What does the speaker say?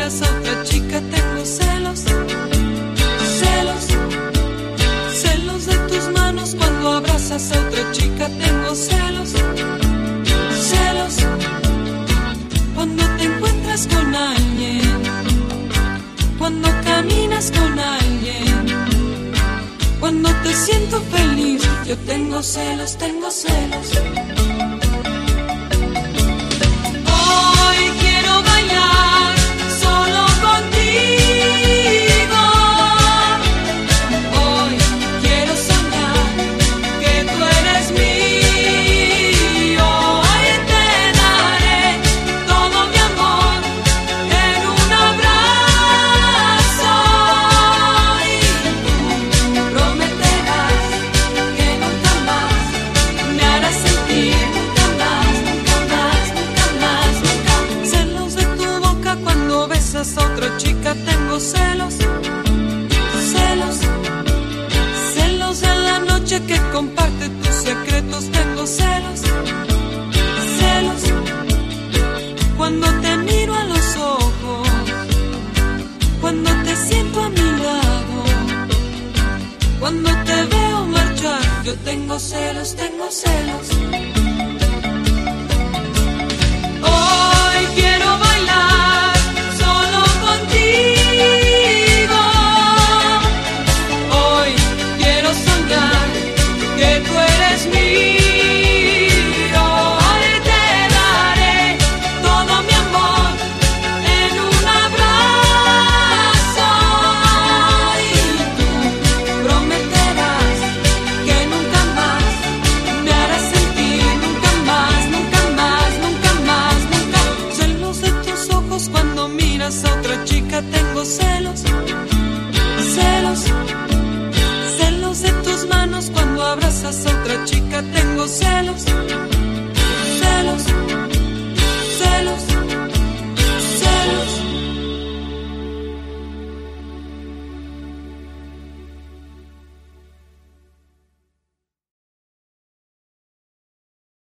miras a otra chica tengo celos. Celos, celos de tus manos cuando abrazas a otra chica tengo celos. Celos, cuando te encuentras con alguien, cuando caminas con alguien, cuando te siento feliz, yo tengo celos, tengo celos. Hoy quiero bailar solo contigo. Hoy quiero soñar que tú eres mío. Hoy te daré todo mi amor en un abrazo. Y tú prometerás que nunca más me harás sentir, nunca más, nunca más, nunca más, nunca. Celos de tu boca cuando besas a otra chica tengo celos. Celos, celos de la noche que comparte tus secretos tengo celos. Celos, cuando te miro a los ojos, cuando te siento a mi lado, cuando te veo marchar, yo tengo celos, tengo celos. Hoy quiero bailar solo contigo. Hoy quiero soñar que tú eres mío. Hoy te daré todo mi amor en un abrazo. Y tú prometerás que nunca más me harás sentir, nunca más, nunca más, nunca más, nunca. Celos de tus ojos cuando miras a otra chica tengo celos. Celos, celos de tus manos cuando abrazas a otra chica tengo celos. Celos.